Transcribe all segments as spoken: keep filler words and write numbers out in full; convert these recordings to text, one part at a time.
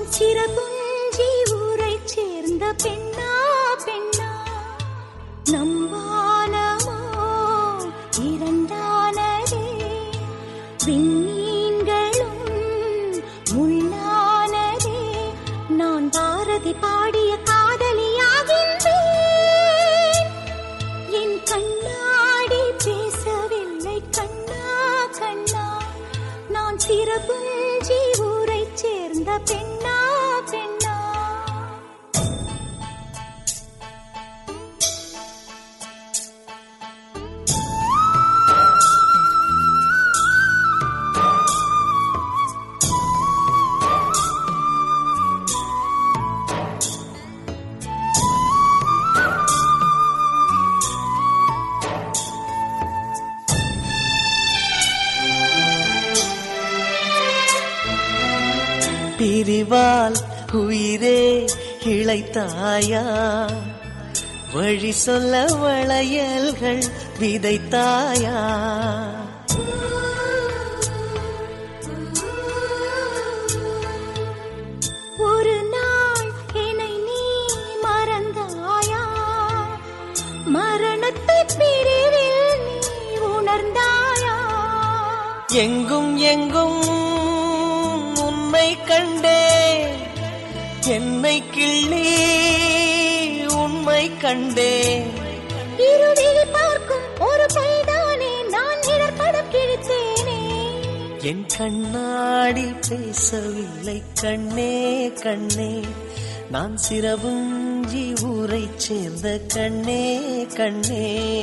சிறகுஞ்சி ஊரைச் சேர்ந்த பெண்ணா பெண்ணா நம் வானமோ இரண்டானதே விண்மீன்களும் முள்ளானதே நான் பாரதி பாடிய காதலியாகின்றேன் என் கண்ணாடி பேசவில்லை கண்ணா கண்ணா நான் சிறகுஞ்சி ஊரைச் சேர்ந்த பெண்ணா பெண்ணா பிரிவால் உயிரே இளைத்தாயா வழி சொல்ல வளையல்கள் விதைத்தாயா ஒரு நாள் என்னை நீ மறந்தாயா மரணத்தை பிரிவில் நீ உணர்ந்தாயா எங்கும் எங்கும் உன்னை கண்டே என்னை கிள்ளி உண்மை கண்டே இருளில் பார்க்கும் ஒரு பைதானே நான் இடர்படம் கிழித்தேனே என் கண்ணாடி பேசவில்லை கண்ணே கண்ணே நான் சிறகுஞ்சி ஊரைச் சேர்ந்த கண்ணே கண்ணே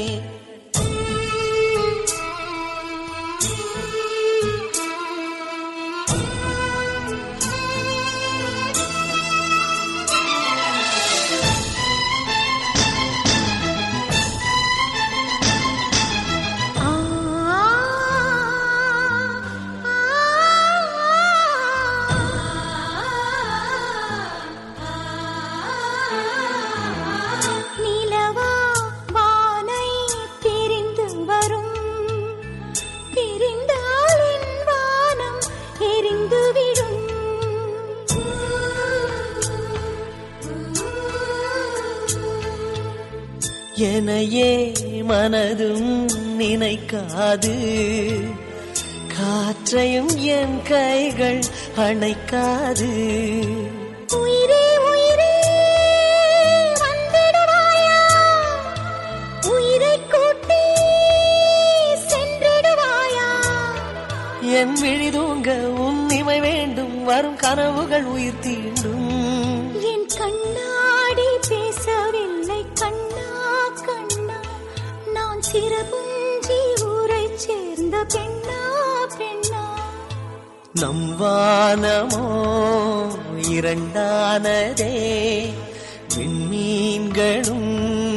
எனையே மனதும் நினைக்காது காற்றையும் என் கைகள் அணைக்காது உயிரே உயிரே வந்திடுவாயா உயிரை கூட்டி சென்றிடுவாயா என் விழி தூங்க உன் இமை வேண்டும் வரும் கனவுகள் உயிர் தீண்டும் என் கண்ணாடி பேசவில்லை கண்ணா கண்ணா நான் சிறகுஞ்சி ஊரைச் சேர்ந்த பெண்ணா பெண்ணா நம் வானமோ இரண்டானதே விண்மீன்களும்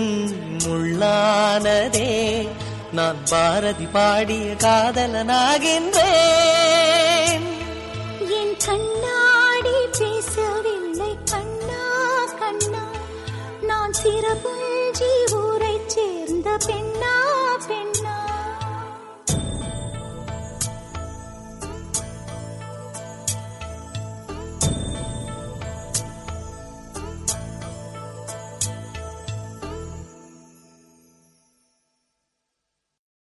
முள்ளானதே நான் பாரதி பாடிய காதலனாகின்றேன் என் கண்ணாடி பேசவில்லை கண்ணா கண்ணா நான் சிறப்பு